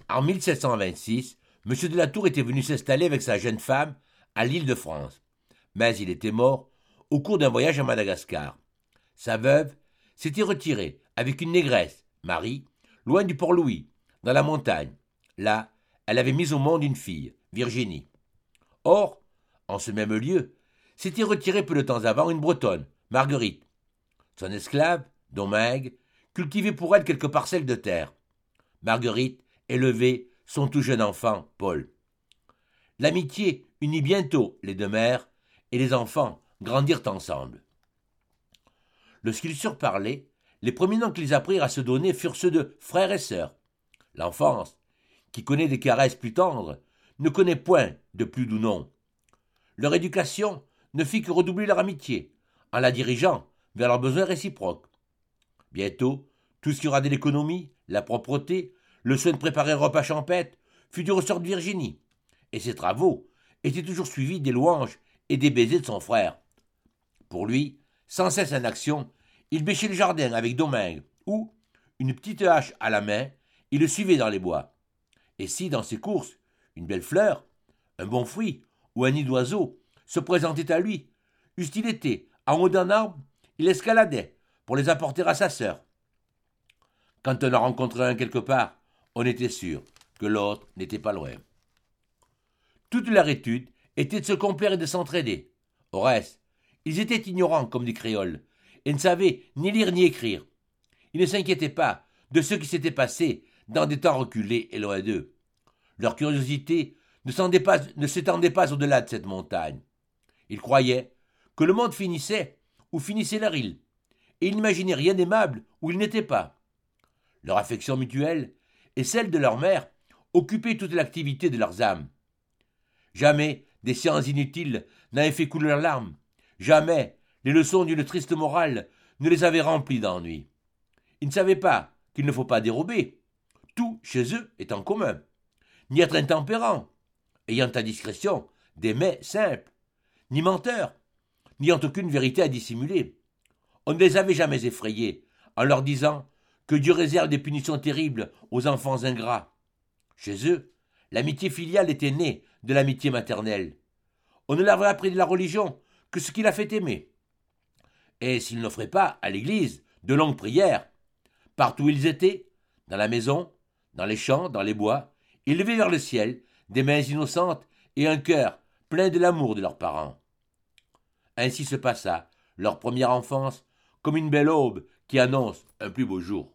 En 1726, M. de la Tour était venu s'installer avec sa jeune femme à l'île de France. Mais il était mort au cours d'un voyage à Madagascar. Sa veuve s'était retirée avec une négresse, Marie, loin du Port-Louis, dans la montagne. Là, elle avait mis au monde une fille, Virginie. Or, en ce même lieu, s'était retirée peu de temps avant une Bretonne, Marguerite. Son esclave, Domingue, cultivait pour elle quelques parcelles de terre. Marguerite élevait son tout jeune enfant, Paul. L'amitié unit bientôt les deux mères, et les enfants grandirent ensemble. Lorsqu'ils surent parler, les premiers noms qu'ils apprirent à se donner furent ceux de frères et sœurs. L'enfance, qui connaît des caresses plus tendres, ne connaît point de plus doux noms. Leur éducation ne fit que redoubler leur amitié, en la dirigeant vers leurs besoins réciproques. Bientôt, tout ce qui aura de l'économie, la propreté, le soin de préparer un repas champêtre, fut du ressort de Virginie, et ses travaux étaient toujours suivis des louanges et des baisers de son frère. Pour lui, sans cesse en action, il bêchait le jardin avec Domingue, ou, une petite hache à la main, il le suivait dans les bois. Et si, dans ses courses, une belle fleur, un bon fruit ou un nid d'oiseau se présentait à lui, eussent-il été en haut d'un arbre, il escaladait pour les apporter à sa sœur. Quand on en rencontrait un quelque part, on était sûr que l'autre n'était pas loin. Toute leur étude était de se complaire et de s'entraider. Au reste, ils étaient ignorants comme des créoles, et ne savaient ni lire ni écrire. Ils ne s'inquiétaient pas de ce qui s'était passé dans des temps reculés et loin d'eux. Leur curiosité ne s'étendait pas au-delà de cette montagne. Ils croyaient que le monde finissait où finissait leur île, et ils n'imaginaient rien d'aimable où ils n'étaient pas. Leur affection mutuelle et celle de leur mère occupaient toute l'activité de leurs âmes. Jamais des séances inutiles n'avaient fait couler leurs larmes. Jamais les leçons d'une triste morale ne les avaient remplis d'ennui. Ils ne savaient pas qu'il ne faut pas dérober. Tout chez eux est en commun. Ni être intempérant, ayant à discrétion des mets simples, ni menteur, n'ayant aucune vérité à dissimuler. On ne les avait jamais effrayés en leur disant que Dieu réserve des punitions terribles aux enfants ingrats. Chez eux, l'amitié filiale était née de l'amitié maternelle. On ne leur avait appris de la religion que ce qui l'a fait aimer. Et s'ils n'offraient pas à l'église de longues prières, partout où ils étaient, dans la maison, dans les champs, dans les bois, ils levaient vers le ciel des mains innocentes et un cœur plein de l'amour de leurs parents. Ainsi se passa leur première enfance, comme une belle aube qui annonce un plus beau jour.